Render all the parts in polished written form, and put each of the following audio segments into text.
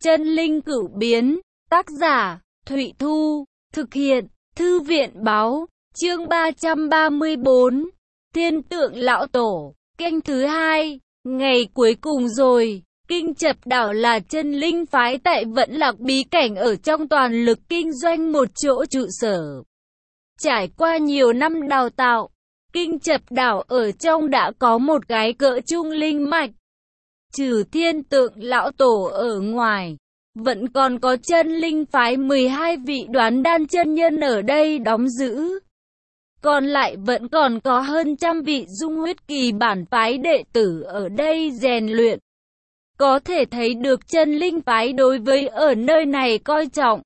Chân linh cửu biến, tác giả, Thụy Thu, thực hiện, Thư viện báo, chương 334, Thiên tượng lão tổ, kênh thứ 2, ngày cuối cùng rồi. Kinh Chập Đảo là chân linh phái tại Vẫn Lạc bí cảnh ở trong toàn lực kinh doanh một chỗ trụ sở. Trải qua nhiều năm đào tạo, Kinh Chập Đảo ở trong đã có một cái cỡ trung linh mạch. Trừ Thiên tượng lão tổ ở ngoài, vẫn còn có chân linh phái 12 vị đoán đan chân nhân ở đây đóng giữ. Còn lại vẫn còn có hơn trăm vị dung huyết kỳ bản phái đệ tử ở đây rèn luyện. Có thể thấy được chân linh phái đối với ở nơi này coi trọng.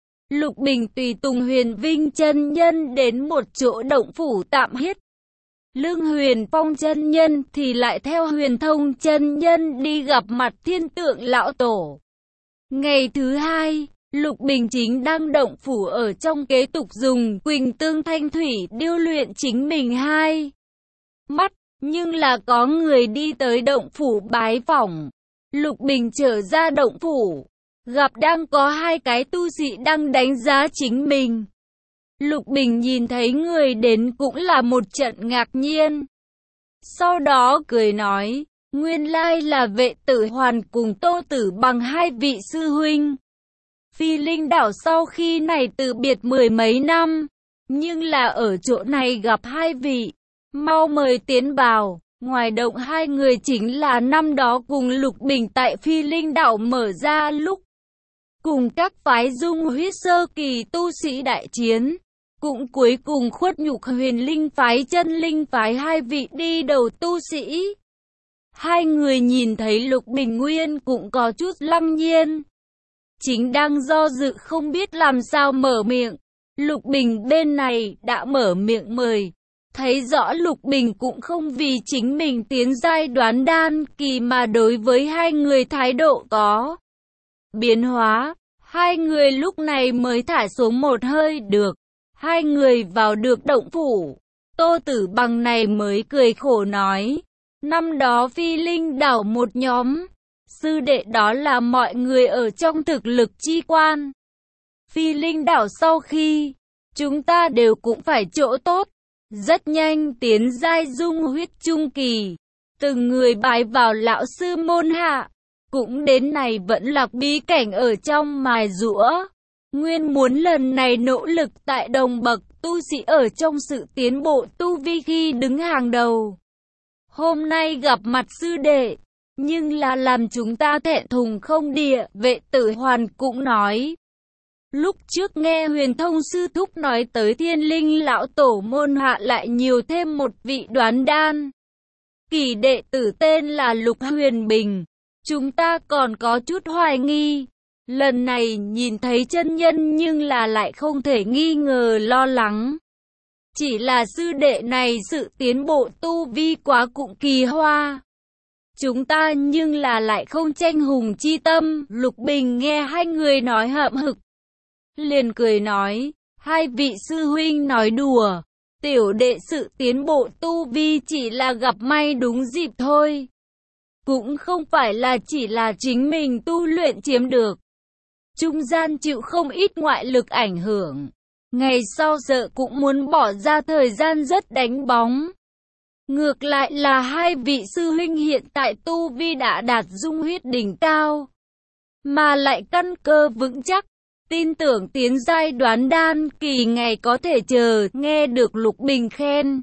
Lục Bình tùy tùng Huyền Vinh chân nhân đến một chỗ động phủ tạm hiết. Lương Huyền Phong chân nhân thì lại theo Huyền Thông chân nhân đi gặp mặt Thiên tượng lão tổ. Ngày thứ hai, Lục Bình chính đang động phủ ở trong kế tục dùng Quỳnh Tương Thanh Thủy điêu luyện chính mình hai mắt, nhưng là có người đi tới động phủ bái phỏng. Lục Bình trở ra động phủ, gặp đang có hai cái tu sĩ đang đánh giá chính mình. Lục Bình nhìn thấy người đến cũng là một trận ngạc nhiên. Sau đó cười nói, nguyên lai là Vệ Tử Hoàn cùng Tô Tử Bằng hai vị sư huynh. Phi Linh Đảo sau khi này từ biệt mười mấy năm, nhưng là ở chỗ này gặp hai vị, mau mời tiến vào. Ngoài động hai người chính là năm đó cùng Lục Bình tại Phi Linh Đảo mở ra lúc cùng các phái dung huyết sơ kỳ tu sĩ đại chiến, cũng cuối cùng khuất nhục Huyền Linh phái chân linh phái hai vị đi đầu tu sĩ. Hai người nhìn thấy Lục Bình nguyên cũng có chút lăng nhiên, chính đang do dự không biết làm sao mở miệng. Lục Bình bên này đã mở miệng mời. Thấy rõ Lục Bình cũng không vì chính mình tiến giai đoán đan kỳ mà đối với hai người thái độ có biến hóa. Hai người lúc này mới thả xuống một hơi được. Hai người vào được động phủ. Tô Tử Bằng này mới cười khổ nói. Năm đó Phi Linh Đảo một nhóm sư đệ đó là mọi người ở trong thực lực chi quan. Phi Linh Đảo sau khi chúng ta đều cũng phải chỗ tốt. Rất nhanh tiến giai dung huyết trung kỳ, từng người bái vào lão sư môn hạ, cũng đến này Vẫn Lạc bí cảnh ở trong mài giũa. Nguyên muốn lần này nỗ lực tại đồng bậc tu sĩ ở trong sự tiến bộ tu vi khi đứng hàng đầu. Hôm nay gặp mặt sư đệ, nhưng là làm chúng ta thẹn thùng không địa, Vệ Tử Hoàn cũng nói. Lúc trước nghe Huyền Thông sư thúc nói tới Thiên Linh lão tổ môn hạ lại nhiều thêm một vị đoán đan kỳ đệ tử tên là Lục Huyền Bình, chúng ta còn có chút hoài nghi. Lần này nhìn thấy chân nhân nhưng là lại không thể nghi ngờ lo lắng. Chỉ là sư đệ này sự tiến bộ tu vi quá cũng kỳ hoa. Chúng ta nhưng là lại không tranh hùng chi tâm. Lục Bình nghe hai người nói hậm hực, liền cười nói, hai vị sư huynh nói đùa, tiểu đệ sự tiến bộ tu vi chỉ là gặp may đúng dịp thôi. Cũng không phải là chỉ là chính mình tu luyện chiếm được. Trung gian chịu không ít ngoại lực ảnh hưởng. Ngày sau sợ cũng muốn bỏ ra thời gian rất đánh bóng. Ngược lại là hai vị sư huynh hiện tại tu vi đã đạt dung huyết đỉnh cao, mà lại căn cơ vững chắc. Tin tưởng tiến giai đoán đan kỳ ngày có thể chờ. Nghe được Lục Bình khen,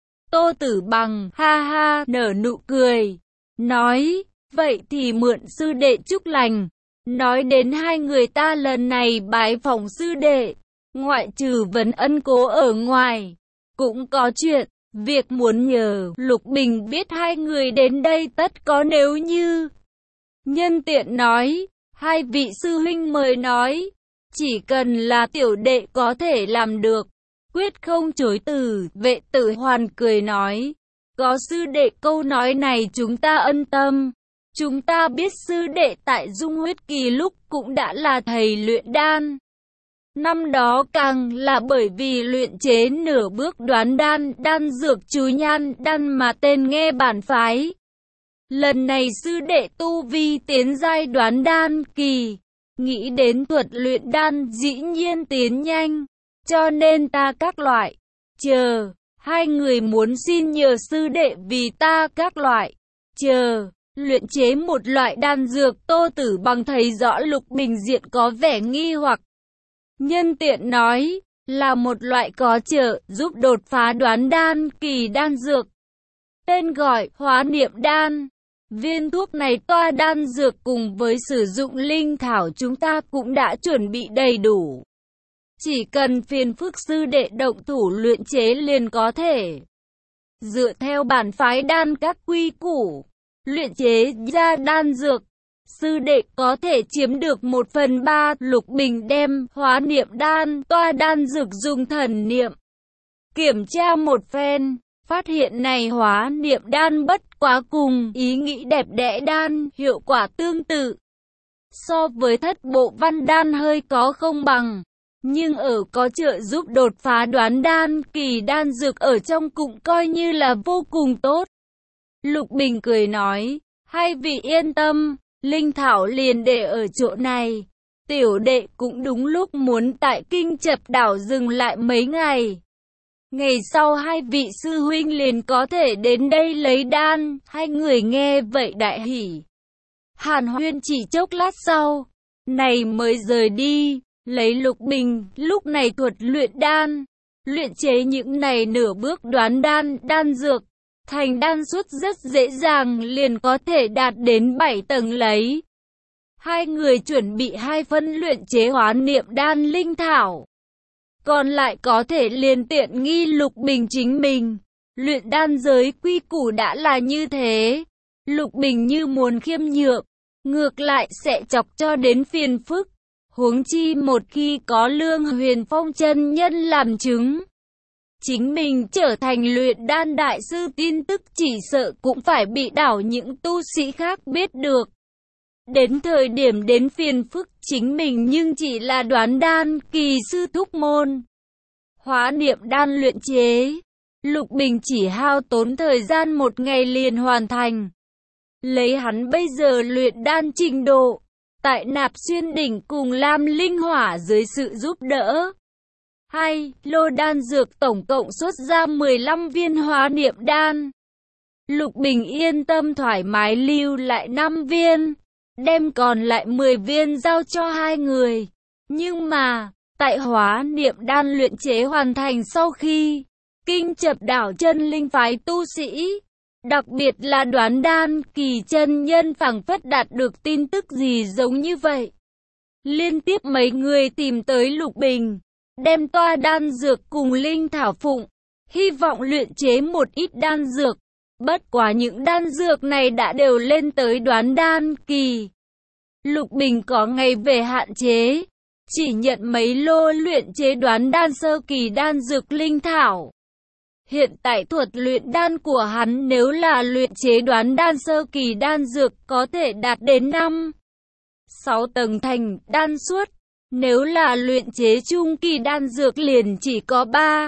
Tô Tử Bằng ha ha nở nụ cười, nói, vậy thì mượn sư đệ chúc lành. Nói đến hai người ta lần này bái phỏng sư đệ, ngoại trừ vấn ân cố ở ngoài, cũng có chuyện, việc muốn nhờ. Lục Bình biết hai người đến đây tất có nếu như. Nhân tiện nói, hai vị sư huynh mời nói. Chỉ cần là tiểu đệ có thể làm được, quyết không chối từ. Vệ Tử Hoàn cười nói, có sư đệ câu nói này chúng ta ân tâm. Chúng ta biết sư đệ tại dung huyết kỳ lúc cũng đã là thầy luyện đan. Năm đó càng là bởi vì luyện chế nửa bước đoán đan, đan dược chú nhan đan mà tên nghe bản phái. Lần này sư đệ tu vi tiến giai đoán đan kỳ, nghĩ đến thuật luyện đan dĩ nhiên tiến nhanh, cho nên ta các loại. Chờ, hai người muốn xin nhờ sư đệ vì ta các loại. Chờ, luyện chế một loại đan dược. Tô Tử Bằng thấy rõ Lục Bình diện có vẻ nghi hoặc. Nhân tiện nói, là một loại có trợ giúp đột phá đoán đan kỳ đan dược. Tên gọi Hóa Niệm Đan. Viên thuốc này toa đan dược cùng với sử dụng linh thảo chúng ta cũng đã chuẩn bị đầy đủ. Chỉ cần phiền phức sư đệ động thủ luyện chế liền có thể. Dựa theo bản phái đan các quy củ, luyện chế ra đan dược, sư đệ có thể chiếm được 1/3. Lục Bình đem Hóa Niệm Đan toa đan dược dùng thần niệm kiểm tra một phen, phát hiện này Hóa Niệm Đan bất quá cùng ý nghĩ đẹp đẽ đan hiệu quả tương tự. So với Thất Bộ Văn Đan hơi có không bằng, nhưng ở có trợ giúp đột phá đoán đan kỳ đan dược ở trong cũng coi như là vô cùng tốt. Lục Bình cười nói, hai vị yên tâm, linh thảo liền để ở chỗ này. Tiểu đệ cũng đúng lúc muốn tại Kinh Chập đảo dừng lại mấy ngày. Ngày sau hai vị sư huynh liền có thể đến đây lấy đan. Hai người nghe vậy đại hỉ. Hàn huyên chỉ chốc lát sau, này mới rời đi, lấy Lục Bình lúc này thuật luyện đan, luyện chế những này nửa bước đoán đan dược, thành đan suất rất dễ dàng liền có thể đạt đến 7 tầng lấy. Hai người chuẩn bị 2 phân luyện chế Hóa Niệm Đan linh thảo. Còn lại có thể liền tiện nghi Lục Bình chính mình. Luyện đan giới quy củ đã là như thế. Lục Bình như muốn khiêm nhượng, ngược lại sẽ chọc cho đến phiền phức. Huống chi một khi có Lương Huyền Phong chân nhân làm chứng, chính mình trở thành luyện đan đại sư, tin tức chỉ sợ cũng phải bị đảo những tu sĩ khác biết được. Đến thời điểm đến phiền phức chính mình nhưng chỉ là đoán đan kỳ sư thúc môn. Hóa Niệm Đan luyện chế, Lục Bình chỉ hao tốn thời gian 1 ngày liền hoàn thành. Lấy hắn bây giờ luyện đan trình độ, tại Nạp Xuyên Đỉnh cùng Lam Linh Hỏa dưới sự giúp đỡ, 2 lô đan dược tổng cộng xuất ra 15 viên Hóa Niệm Đan. Lục Bình yên tâm thoải mái lưu lại 5 viên, đem còn lại 10 viên giao cho hai người. Nhưng mà, tại Hóa Niệm Đan luyện chế hoàn thành sau khi, Kinh Chập đảo chân linh phái tu sĩ, đặc biệt là đoán đan kỳ chân nhân phảng phất đạt được tin tức gì giống như vậy. Liên tiếp mấy người tìm tới Lục Bình, đem toa đan dược cùng linh thảo phụng, hy vọng luyện chế một ít đan dược. Bất quá những đan dược này đã đều lên tới đoán đan kỳ. Lục Bình có ngày về hạn chế, chỉ nhận mấy lô luyện chế đoán đan sơ kỳ đan dược linh thảo. Hiện tại thuật luyện đan của hắn nếu là luyện chế đoán đan sơ kỳ đan dược có thể đạt đến 5-6 tầng thành đan suất. Nếu là luyện chế trung kỳ đan dược liền chỉ có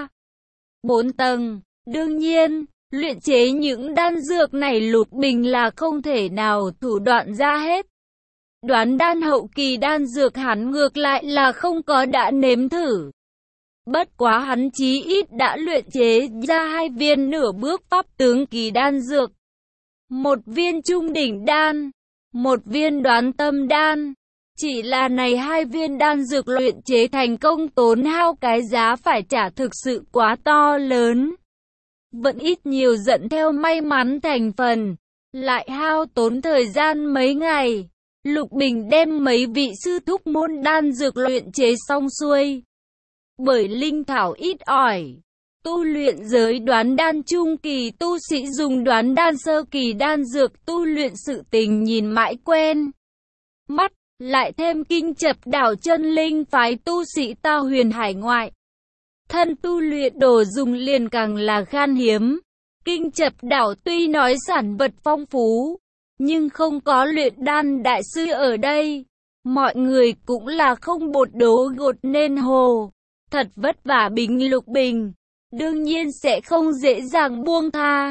3-4 tầng. Đương nhiên, luyện chế những đan dược này Lục Bình là không thể nào thủ đoạn ra hết. Đoán đan hậu kỳ đan dược hắn ngược lại là không có đã nếm thử. Bất quá hắn chí ít đã luyện chế ra 2 viên nửa bước pháp tướng kỳ đan dược, 1 viên trung đỉnh đan, 1 viên đoán tâm đan. Chỉ là này 2 viên đan dược luyện chế thành công tốn hao cái giá phải trả thực sự quá to lớn. Vẫn ít nhiều dẫn theo may mắn thành phần, lại hao tốn thời gian mấy ngày. Lục Bình đem mấy vị sư thúc môn đan dược luyện chế xong xuôi. Bởi linh thảo ít ỏi, tu luyện giới đoán đan trung kỳ tu sĩ dùng đoán đan sơ kỳ đan dược tu luyện sự tình nhìn mãi quen mắt, lại thêm Kinh Chập đảo chân linh phái tu sĩ Ta Huyền hải ngoại, thân tu luyện đồ dùng liền càng là khan hiếm. Kinh Chập đảo tuy nói sản vật phong phú, nhưng không có luyện đan đại sư ở đây, mọi người cũng là không bột đố gột nên hồ. Thật vất vả Lục Bình, đương nhiên sẽ không dễ dàng buông tha.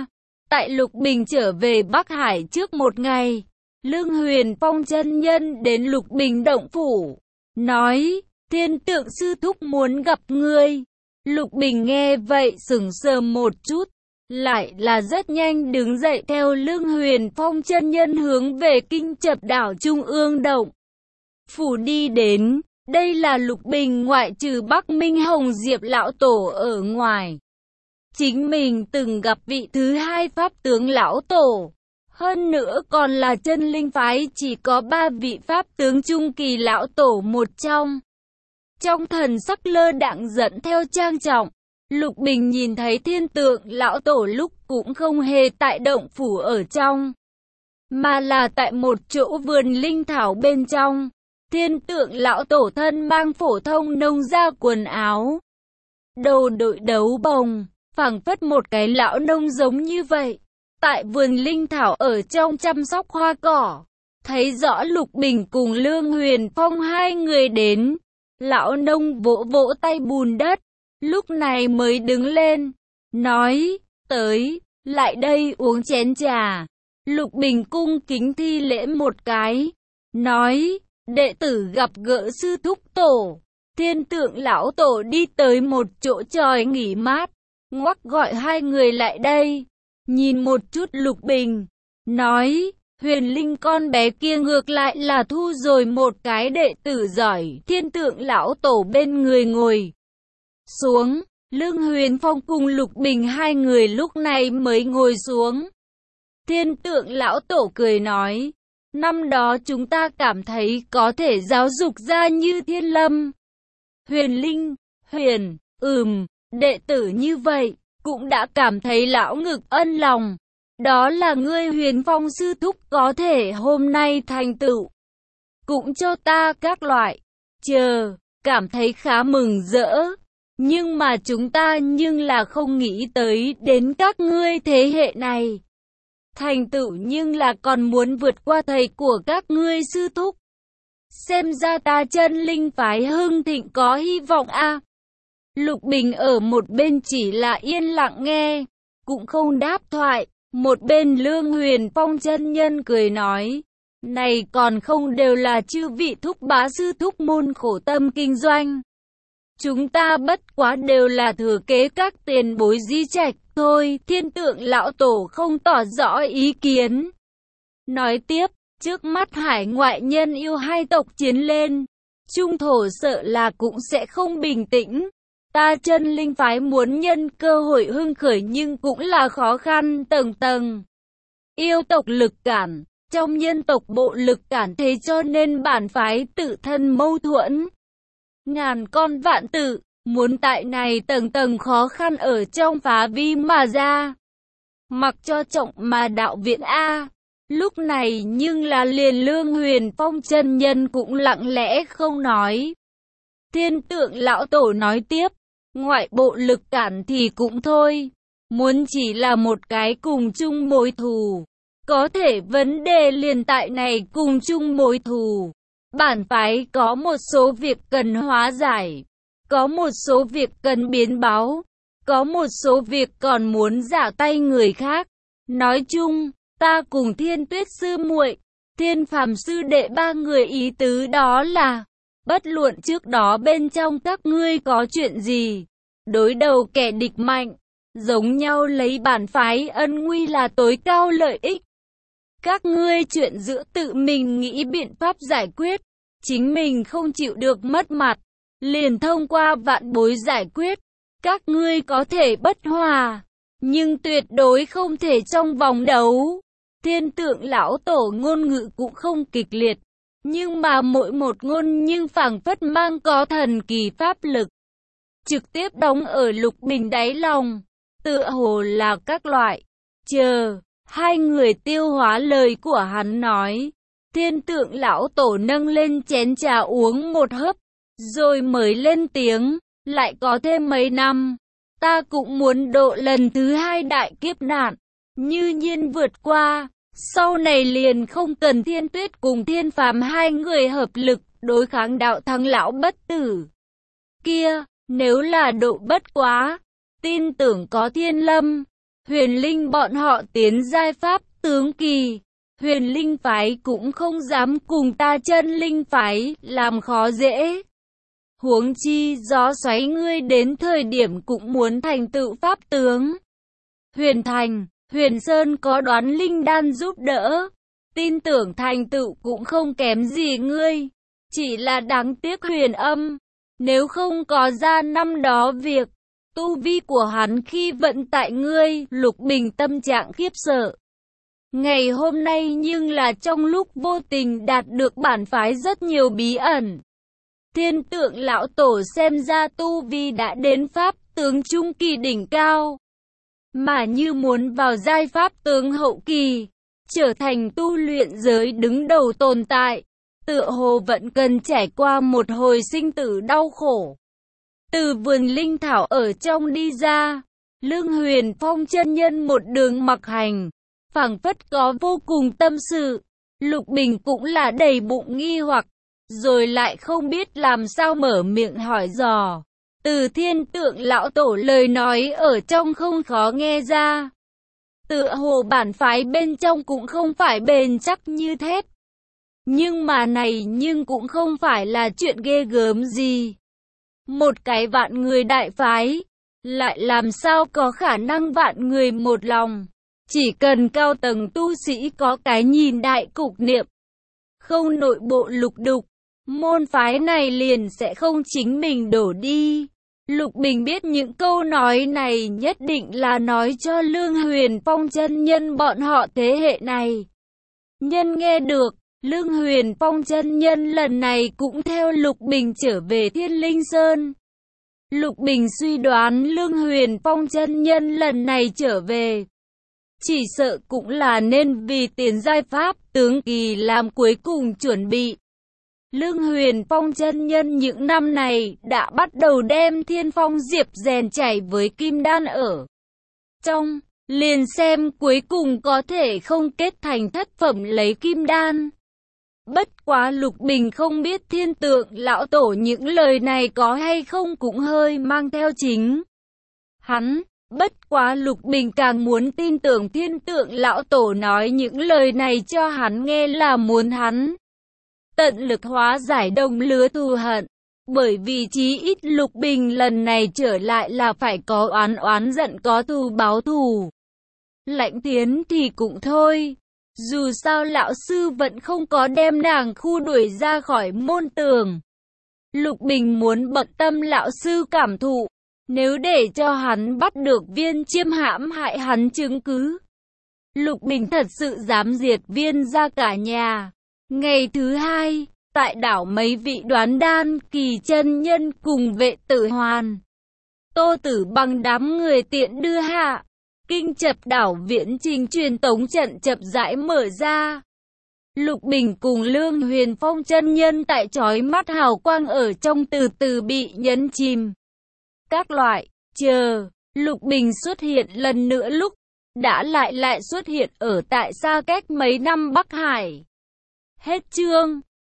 Tại Lục Bình trở về Bắc Hải trước một ngày, Lương Huyền Phong chân nhân đến Lục Bình động phủ, nói, Thiên Tượng sư thúc muốn gặp ngươi. Lục Bình nghe vậy sững sờ một chút, lại là rất nhanh đứng dậy theo Lương Huyền Phong chân nhân hướng về Kinh Chập Đảo Trung ương động phủ đi đến. Đây là Lục Bình ngoại trừ Bắc Minh Hồng Diệp lão tổ ở ngoài, chính mình từng gặp vị thứ hai pháp tướng lão tổ. Hơn nữa còn là chân linh phái chỉ có 3 vị pháp tướng trung kỳ lão tổ một trong. Trong thần sắc lơ đãng dẫn theo trang trọng, Lục Bình nhìn thấy Thiên Tượng lão tổ lúc cũng không hề tại động phủ ở trong, mà là tại một chỗ vườn linh thảo bên trong. Thiên Tượng lão tổ thân mang phổ thông nông gia quần áo, đầu đội đấu bồng, phảng phất một cái lão nông giống như vậy. Tại vườn linh thảo ở trong chăm sóc hoa cỏ, thấy rõ Lục Bình cùng Lương Huyền Phong hai người đến. Lão nông vỗ vỗ tay bùn đất, lúc này mới đứng lên, nói, tới, lại đây uống chén trà. Lục Bình cung kính thi lễ một cái, nói, đệ tử gặp gỡ sư thúc tổ. Thiên Tượng lão tổ đi tới một chỗ chòi nghỉ mát, ngoắc gọi hai người lại đây. Nhìn một chút Lục Bình, nói, Huyền Linh con bé kia ngược lại là thu rồi một cái đệ tử giỏi. Thiên Tượng lão tổ bên người ngồi xuống, Lương Huyền Phong cùng Lục Bình hai người lúc này mới ngồi xuống. Thiên Tượng lão tổ cười nói, năm đó chúng ta cảm thấy có thể giáo dục ra như Thiên Lâm, Huyền Linh, đệ tử như vậy, cũng đã cảm thấy lão ngực ân lòng. Đó là ngươi Huyền Phong sư thúc có thể hôm nay thành tựu, cũng cho ta các loại, cảm thấy khá mừng rỡ. Nhưng mà chúng ta nhưng là không nghĩ tới đến các ngươi thế hệ này. Thành tựu nhưng là còn muốn vượt qua thầy của các ngươi sư thúc. Xem ra ta chân linh phái hưng thịnh có hy vọng a. Lục Bình ở một bên chỉ là yên lặng nghe, cũng không đáp thoại. Một bên Lương Huyền Phong chân nhân cười nói, này còn không đều là chư vị thúc bá sư thúc môn khổ tâm kinh doanh. Chúng ta bất quá đều là thừa kế các tiền bối di trạch thôi. Thiên Tượng lão tổ không tỏ rõ ý kiến. Nói tiếp, trước mắt hải ngoại nhân yêu hai tộc chiến lên, trung thổ sợ là cũng sẽ không bình tĩnh. Ta chân linh phái muốn nhân cơ hội hưng khởi nhưng cũng là khó khăn tầng tầng. Yêu tộc lực cản, trong nhân tộc bộ lực cản, thế cho nên bản phái tự thân mâu thuẫn. Ngàn con vạn tử, muốn tại này tầng tầng khó khăn ở trong phá vi mà ra. Mặc cho trọng mà đạo viện A. Lúc này nhưng là liền Lương Huyền Phong chân nhân cũng lặng lẽ không nói. Thiên Tượng lão tổ nói tiếp, ngoại bộ lực cản thì cũng thôi, muốn chỉ là một cái cùng chung mối thù. Có thể vấn đề liền tại này cùng chung mối thù. Bản phái có một số việc cần hóa giải, có một số việc cần biến báo, có một số việc còn muốn giả tay người khác. Nói chung, ta cùng Thiên Tuyết sư muội, Thiên Phàm sư đệ ba người ý tứ đó là, bất luận trước đó bên trong các ngươi có chuyện gì, đối đầu kẻ địch mạnh, giống nhau lấy bản phái ân nguy là tối cao lợi ích. Các ngươi chuyện giữa tự mình nghĩ biện pháp giải quyết, chính mình không chịu được mất mặt, liền thông qua vạn bối giải quyết. Các ngươi có thể bất hòa, nhưng tuyệt đối không thể trong vòng đấu. Thiên Tượng lão tổ ngôn ngữ cũng không kịch liệt, nhưng mà mỗi một ngôn nhưng phảng phất mang có thần kỳ pháp lực, trực tiếp đóng ở Lục Bình đáy lòng, tựa hồ là các loại. Hai người tiêu hóa lời của hắn nói. Thiên Tượng lão tổ nâng lên chén trà uống một hớp, rồi mới lên tiếng, lại có thêm mấy năm, ta cũng muốn độ lần thứ hai đại kiếp nạn, như nhiên vượt qua, sau này liền không cần Thiên Tuyết cùng Thiên Phàm hai người hợp lực đối kháng đạo thắng lão bất tử kia. Nếu là độ bất quá, tin tưởng có Thiên Lâm, Huyền Linh bọn họ tiến giai pháp tướng kỳ. Huyền Linh phái cũng không dám cùng ta Chân Linh phái làm khó dễ. Huống chi gió xoáy ngươi đến thời điểm cũng muốn thành tựu pháp tướng. Huyền Thành, Huyền Sơn có Đoán Linh đan giúp đỡ, tin tưởng thành tựu cũng không kém gì ngươi. Chỉ là đáng tiếc Huyền Âm, nếu không có ra năm đó việc, tu vi của hắn khi vận tại ngươi. Lục Bình tâm trạng khiếp sợ. Ngày hôm nay nhưng là trong lúc vô tình đạt được bản phái rất nhiều bí ẩn. Thiên Tượng lão tổ xem ra tu vi đã đến pháp tướng trung kỳ đỉnh cao, mà như muốn vào giai pháp tướng hậu kỳ, trở thành tu luyện giới đứng đầu tồn tại, tựa hồ vẫn cần trải qua một hồi sinh tử đau khổ. Từ vườn linh thảo ở trong đi ra, Lương Huyền Phong chân nhân một đường mặc hành, phảng phất có vô cùng tâm sự. Lục Bình cũng là đầy bụng nghi hoặc, rồi lại không biết làm sao mở miệng hỏi dò. Từ Thiên Tượng lão tổ lời nói ở trong không khó nghe ra. Tựa hồ bản phái bên trong cũng không phải bền chắc như thép. Nhưng mà này nhưng cũng không phải là chuyện ghê gớm gì. Một cái vạn người đại phái, lại làm sao có khả năng vạn người một lòng. Chỉ cần cao tầng tu sĩ có cái nhìn đại cục niệm, không nội bộ lục đục, môn phái này liền sẽ không chính mình đổ đi. Lục Bình biết những câu nói này nhất định là nói cho Lương Huyền Phong chân nhân bọn họ thế hệ này. Nhân nghe được, Lương Huyền Phong chân nhân lần này cũng theo Lục Bình trở về Thiên Linh Sơn. Lục Bình suy đoán Lương Huyền Phong chân nhân lần này trở về, chỉ sợ cũng là nên vì tiền giai pháp tướng kỳ làm cuối cùng chuẩn bị. Lương Huyền Phong chân nhân những năm này đã bắt đầu đem Thiên Phong Diệp rèn chảy với kim đan ở trong, liền xem cuối cùng có thể không kết thành thất phẩm lấy kim đan. Bất quá Lục Bình không biết Thiên Tượng lão tổ những lời này có hay không cũng hơi mang theo chính hắn. Bất quá Lục Bình càng muốn tin tưởng Thiên Tượng lão tổ nói những lời này cho hắn nghe là muốn hắn tận lực hóa giải đồng lứa thù hận. Bởi vì chí ít Lục Bình lần này trở lại là phải có oán giận có thù báo thù. Lãnh Tiến thì cũng thôi. Dù sao lão sư vẫn không có đem nàng khu đuổi ra khỏi môn tường. Lục Bình muốn bận tâm lão sư cảm thụ. Nếu để cho hắn bắt được Viên Chiêm hãm hại hắn chứng cứ, Lục Bình thật sự dám diệt Viên ra cả nhà. Ngày thứ hai, tại đảo mấy vị Đoán Đan kỳ chân nhân cùng Vệ Tử Hoàn, Tô Tử Bằng đám người tiện đưa hạ. Kinh Chập đảo viễn trình truyền tống trận chậm rãi mở ra. Lục Bình cùng Lương Huyền Phong chân nhân tại chói mắt hào quang ở trong từ từ bị nhấn chìm. Các loại, chờ, Lục Bình xuất hiện lần nữa lúc, đã lại xuất hiện ở tại xa cách mấy năm Bắc Hải. Hết chương.